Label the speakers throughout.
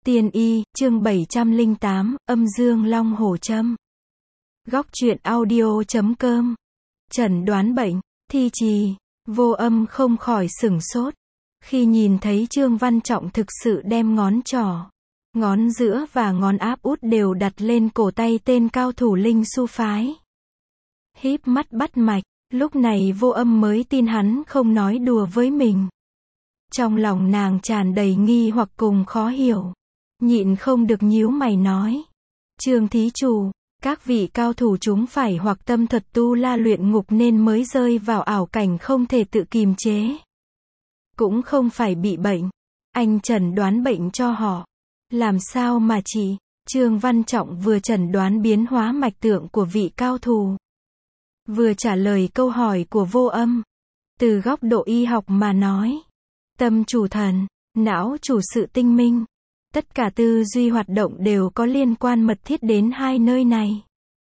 Speaker 1: Tiên y, chương 708, âm dương long hổ châm. Góc truyện audio.com. Chẩn đoán bệnh, thi trì, Vô Âm không khỏi sửng sốt. Khi nhìn thấy Trương Văn Trọng thực sự đem ngón trỏ, ngón giữa và ngón áp út đều đặt lên cổ tay tên cao thủ Linh Su phái. Híp mắt bắt mạch, lúc này Vô Âm mới tin hắn không nói đùa với mình. Trong lòng nàng tràn đầy nghi hoặc cùng khó hiểu. Nhịn không được nhíu mày nói. Trương thí chủ, các vị cao thủ chúng phải hoặc tâm thuật tu la luyện ngục nên mới rơi vào ảo cảnh không thể tự kiềm chế. Cũng không phải bị bệnh. Anh chẩn đoán bệnh cho họ. Làm sao mà chỉ, Trương Văn Trọng vừa chẩn đoán biến hóa mạch tượng của vị cao thủ, vừa trả lời câu hỏi của Vô Âm. Từ góc độ y học mà nói, tâm chủ thần, não chủ sự tinh minh. Tất cả tư duy hoạt động đều có liên quan mật thiết đến hai nơi này.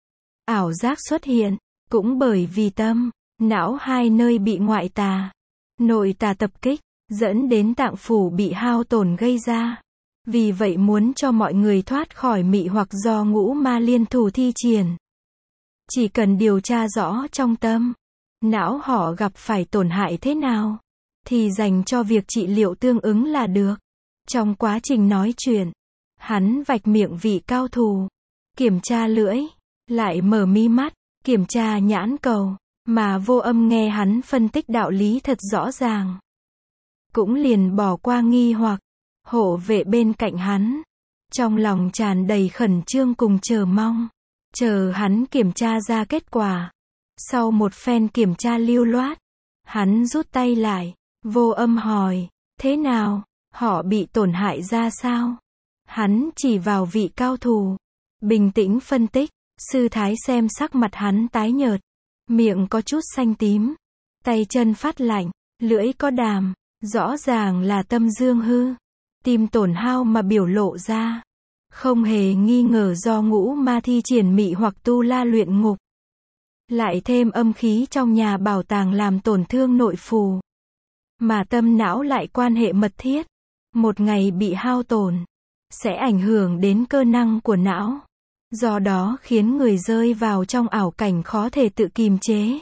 Speaker 1: Ảo giác xuất hiện, cũng bởi vì tâm, não hai nơi bị ngoại tà, nội tà tập kích, dẫn đến tạng phủ bị hao tổn gây ra. Vì vậy muốn cho mọi người thoát khỏi mị hoặc do ngũ ma liên thủ thi triển, chỉ cần điều tra rõ trong tâm, não họ gặp phải tổn hại thế nào, thì dành cho việc trị liệu tương ứng là được. Trong quá trình nói chuyện, hắn vạch miệng vị cao thủ, kiểm tra lưỡi, lại mở mi mắt, kiểm tra nhãn cầu, mà Vô Âm nghe hắn phân tích đạo lý thật rõ ràng. Cũng liền bỏ qua nghi hoặc, hộ vệ bên cạnh hắn, trong lòng tràn đầy khẩn trương cùng chờ mong, chờ hắn kiểm tra ra kết quả. Sau một phen kiểm tra lưu loát, hắn rút tay lại, Vô Âm hỏi, thế nào? Họ bị tổn hại ra sao? Hắn chỉ vào vị cao thủ, bình tĩnh phân tích. Sư thái xem sắc mặt hắn tái nhợt, miệng có chút xanh tím, tay chân phát lạnh, lưỡi có đàm, rõ ràng là tâm dương hư, tim tổn hao mà biểu lộ ra. Không hề nghi ngờ do ngũ ma thi triển mị hoặc tu la luyện ngục. Lại thêm âm khí trong nhà bảo tàng làm tổn thương nội phù. Mà tâm não lại quan hệ mật thiết. Một ngày bị hao tổn, sẽ ảnh hưởng đến cơ năng của não. Do đó khiến người rơi vào trong ảo cảnh khó thể tự kiềm chế.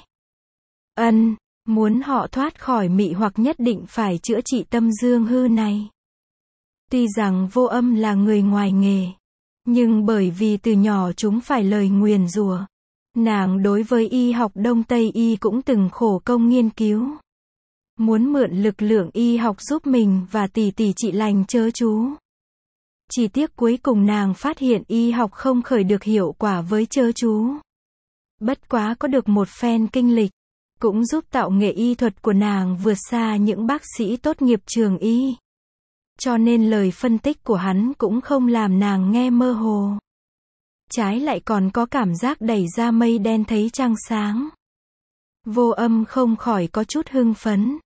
Speaker 1: Muốn họ thoát khỏi mị hoặc nhất định phải chữa trị tâm dương hư này. Tuy rằng Vô Âm là người ngoài nghề, nhưng bởi vì từ nhỏ chúng phải lời nguyền rủa, nàng đối với y học Đông Tây y cũng từng khổ công nghiên cứu. Muốn mượn lực lượng y học giúp mình và tỷ tỷ trị lành chớ chú. Chỉ tiếc cuối cùng nàng phát hiện y học không khởi được hiệu quả với chớ chú. Bất quá có được một phen kinh lịch, cũng giúp tạo nghệ y thuật của nàng vượt xa những bác sĩ tốt nghiệp trường y. Cho nên lời phân tích của hắn cũng không làm nàng nghe mơ hồ. Trái lại còn có cảm giác đẩy ra mây đen thấy trăng sáng. Vô Âm không khỏi có chút hưng phấn.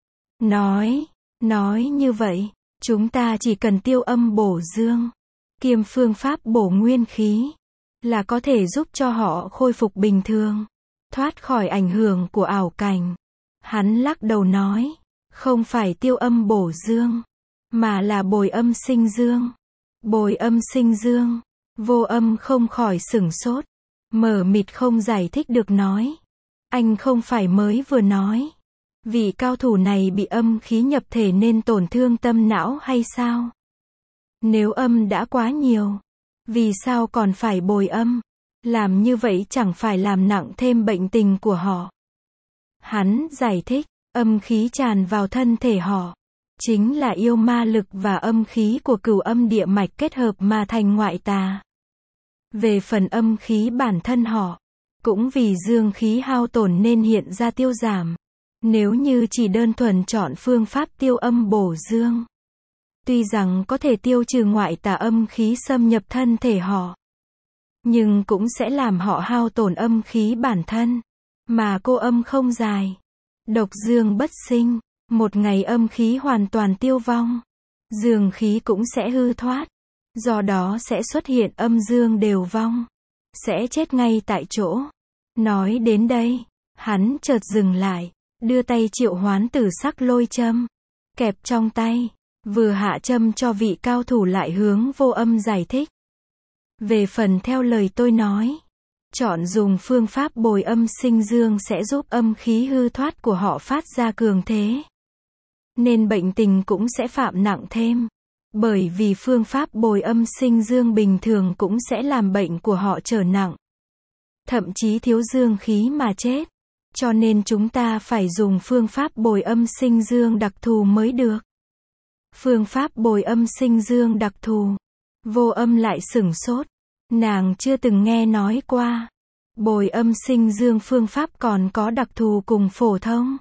Speaker 1: Nói như vậy, chúng ta chỉ cần tiêu âm bổ dương, kiêm phương pháp bổ nguyên khí, là có thể giúp cho họ khôi phục bình thường, thoát khỏi ảnh hưởng của ảo cảnh. Hắn lắc đầu nói, không phải tiêu âm bổ dương, mà là bồi âm sinh dương. Bồi âm sinh dương, Vô Âm không khỏi sửng sốt, mờ mịt không giải thích được nói. Anh không phải mới vừa nói, vị cao thủ này bị âm khí nhập thể nên tổn thương tâm não hay sao? Nếu âm đã quá nhiều, vì sao còn phải bồi âm? Làm như vậy chẳng phải làm nặng thêm bệnh tình của họ. Hắn giải thích, âm khí tràn vào thân thể họ, chính là yêu ma lực và âm khí của cửu âm địa mạch kết hợp mà thành ngoại tà. Về phần âm khí bản thân họ, cũng vì dương khí hao tổn nên hiện ra tiêu giảm. Nếu như chỉ đơn thuần chọn phương pháp tiêu âm bổ dương, tuy rằng có thể tiêu trừ ngoại tà âm khí xâm nhập thân thể họ, nhưng cũng sẽ làm họ hao tổn âm khí bản thân, mà cô âm không dài. Độc dương bất sinh, một ngày âm khí hoàn toàn tiêu vong, dương khí cũng sẽ hư thoát, do đó sẽ xuất hiện âm dương đều vong, sẽ chết ngay tại chỗ. Nói đến đây, hắn chợt dừng lại, đưa tay triệu hoán tử sắc lôi châm, kẹp trong tay, Vừa hạ châm cho vị cao thủ lại hướng Vô Âm giải thích. Về phần theo lời tôi nói, chọn dùng phương pháp bồi âm sinh dương sẽ giúp âm khí hư thoát của họ phát ra cường thế. Nên bệnh tình cũng sẽ phạm nặng thêm. Bởi vì phương pháp bồi âm sinh dương bình thường cũng sẽ làm bệnh của họ trở nặng. Thậm chí thiếu dương khí mà chết. Cho nên chúng ta phải dùng phương pháp bồi âm sinh dương đặc thù mới được. Phương pháp bồi âm sinh dương đặc thù. Vô Âm lại sửng sốt. Nàng chưa từng nghe nói qua. Bồi âm sinh dương phương pháp còn có đặc thù cùng phổ thông.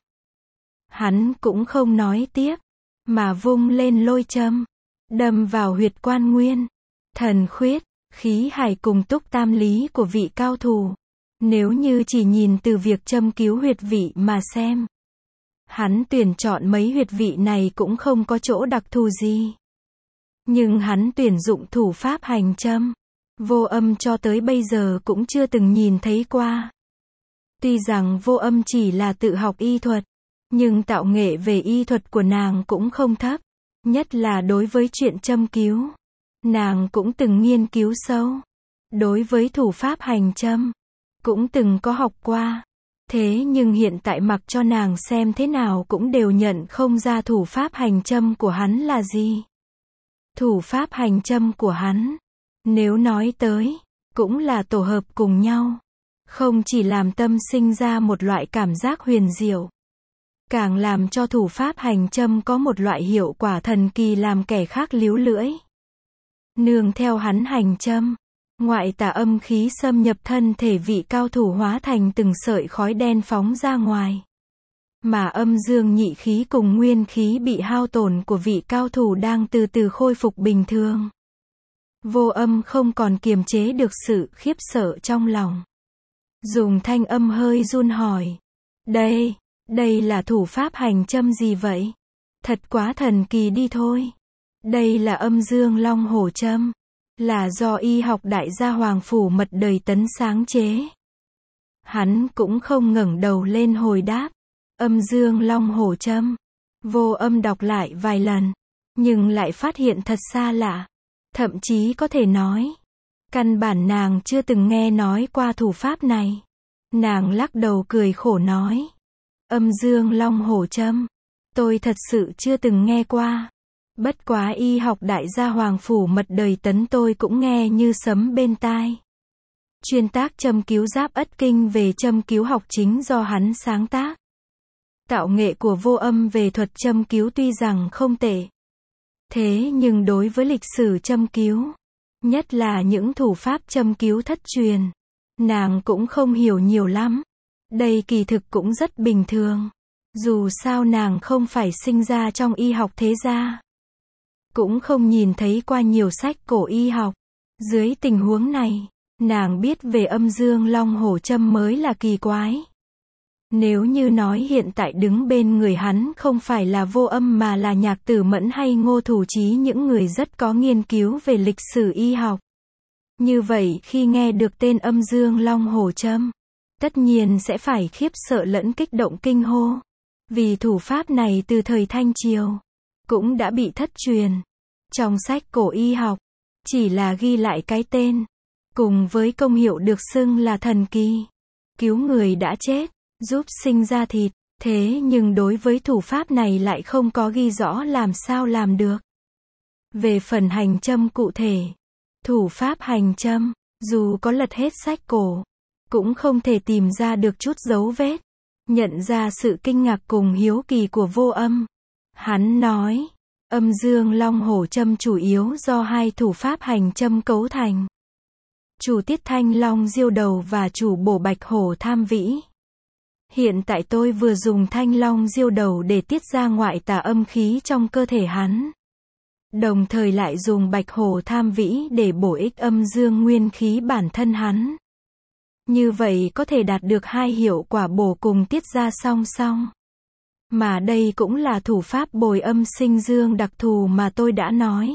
Speaker 1: Hắn cũng không nói tiếp, mà vung lên lôi châm, đâm vào huyệt quan nguyên, thần khuyết, khí hải cùng túc tam lý của vị cao thủ. Nếu như chỉ nhìn từ việc châm cứu huyệt vị mà xem, hắn tuyển chọn mấy huyệt vị này cũng không có chỗ đặc thù gì. Nhưng hắn tuyển dụng thủ pháp hành châm, Vô Âm cho tới bây giờ cũng chưa từng nhìn thấy qua. Tuy rằng Vô Âm chỉ là tự học y thuật, nhưng tạo nghệ về y thuật của nàng cũng không thấp. Nhất là đối với chuyện châm cứu, nàng cũng từng nghiên cứu sâu. Đối với thủ pháp hành châm, cũng từng có học qua. Thế nhưng hiện tại mặc cho nàng xem thế nào cũng đều nhận không ra thủ pháp hành châm của hắn là gì. Thủ pháp hành châm của hắn, nếu nói tới, cũng là tổ hợp cùng nhau. Không chỉ làm tâm sinh ra một loại cảm giác huyền diệu, càng làm cho thủ pháp hành châm có một loại hiệu quả thần kỳ làm kẻ khác líu lưỡi. Nương theo hắn hành châm, ngoại tà âm khí xâm nhập thân thể vị cao thủ hóa thành từng sợi khói đen phóng ra ngoài. Mà âm dương nhị khí cùng nguyên khí bị hao tổn của vị cao thủ đang từ từ khôi phục bình thường. Vô Âm không còn kiềm chế được sự khiếp sợ trong lòng. Dùng thanh âm hơi run hỏi. Đây là thủ pháp hành châm gì vậy? Thật quá thần kỳ đi thôi. Đây là âm dương long hổ châm. Là do y học đại gia Hoàng Phủ Mật Đời Tấn sáng chế. Hắn cũng không ngẩng đầu lên hồi đáp. Âm dương long hổ châm. Vô Âm đọc lại vài lần, nhưng lại phát hiện thật xa lạ. Thậm chí có thể nói, căn bản nàng chưa từng nghe nói qua thủ pháp này. Nàng lắc đầu cười khổ nói. Âm dương long hổ châm, tôi thật sự chưa từng nghe qua. Bất quá y học đại gia Hoàng Phủ Mật Đời Tấn tôi cũng nghe như sấm bên tai. Chuyên tác châm cứu Giáp Ất Kinh về châm cứu học chính do hắn sáng tác. Tạo nghệ của Vô Âm về thuật châm cứu tuy rằng không tệ. Thế nhưng đối với lịch sử châm cứu, nhất là những thủ pháp châm cứu thất truyền, nàng cũng không hiểu nhiều lắm. Đây kỳ thực cũng rất bình thường. Dù sao nàng không phải sinh ra trong y học thế gia, cũng không nhìn thấy qua nhiều sách cổ y học. Dưới tình huống này, nàng biết về âm dương long hổ châm mới là kỳ quái. Nếu như nói hiện tại đứng bên người hắn không phải là Vô Âm mà là Nhạc Tử Mẫn hay Ngô Thủ Chí, những người rất có nghiên cứu về lịch sử y học, như vậy khi nghe được tên âm dương long hổ châm, tất nhiên sẽ phải khiếp sợ lẫn kích động kinh hô. Vì thủ pháp này từ thời Thanh Triều cũng đã bị thất truyền. Trong sách cổ y học, chỉ là ghi lại cái tên, cùng với công hiệu được xưng là thần kỳ, cứu người đã chết, giúp sinh ra thịt. Thế nhưng đối với thủ pháp này lại không có ghi rõ làm sao làm được. Về phần hành châm cụ thể, thủ pháp hành châm, dù có lật hết sách cổ, cũng không thể tìm ra được chút dấu vết. Nhận ra sự kinh ngạc cùng hiếu kỳ của Vô Âm, hắn nói, âm dương long hổ châm chủ yếu do hai thủ pháp hành châm cấu thành. Chủ tiết thanh long diêu đầu và chủ bổ bạch hổ tham vĩ. Hiện tại tôi vừa dùng thanh long diêu đầu để tiết ra ngoại tà âm khí trong cơ thể hắn. Đồng thời lại dùng bạch hổ tham vĩ để bổ ích âm dương nguyên khí bản thân hắn. Như vậy có thể đạt được hai hiệu quả bổ cùng tiết ra song song. Mà đây cũng là thủ pháp bồi âm sinh dương đặc thù mà tôi đã nói.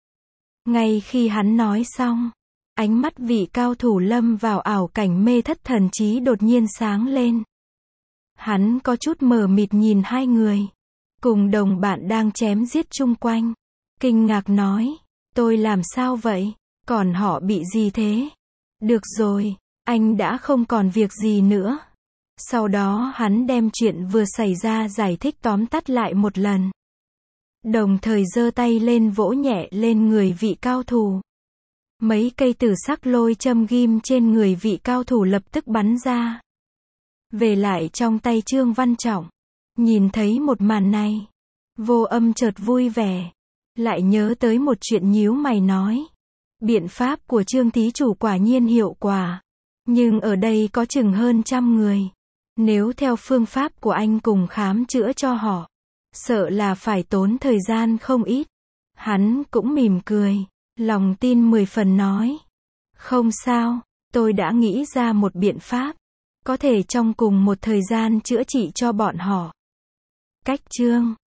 Speaker 1: Ngay khi hắn nói xong, ánh mắt vị cao thủ lâm vào ảo cảnh mê thất thần trí đột nhiên sáng lên. Hắn có chút mờ mịt nhìn hai người, cùng đồng bạn đang chém giết chung quanh. Kinh ngạc nói, tôi làm sao vậy? Còn họ bị gì thế? Được rồi, anh đã không còn việc gì nữa. Sau đó hắn đem chuyện vừa xảy ra giải thích tóm tắt lại một lần. Đồng thời giơ tay lên vỗ nhẹ lên người vị cao thủ. Mấy cây tử sắc lôi châm ghim trên người vị cao thủ lập tức bắn ra. Về lại trong tay Trương Văn Trọng. Nhìn thấy một màn này, Vô Âm chợt vui vẻ. Lại nhớ tới một chuyện nhíu mày nói. Biện pháp của Trương thí chủ quả nhiên hiệu quả. Nhưng ở đây có chừng hơn 100 người. Nếu theo phương pháp của anh cùng khám chữa cho họ, sợ là phải tốn thời gian không ít. Hắn cũng mỉm cười, lòng tin 10 phần nói. Không sao, tôi đã nghĩ ra một biện pháp. Có thể trong cùng một thời gian chữa trị cho bọn họ. Cách chương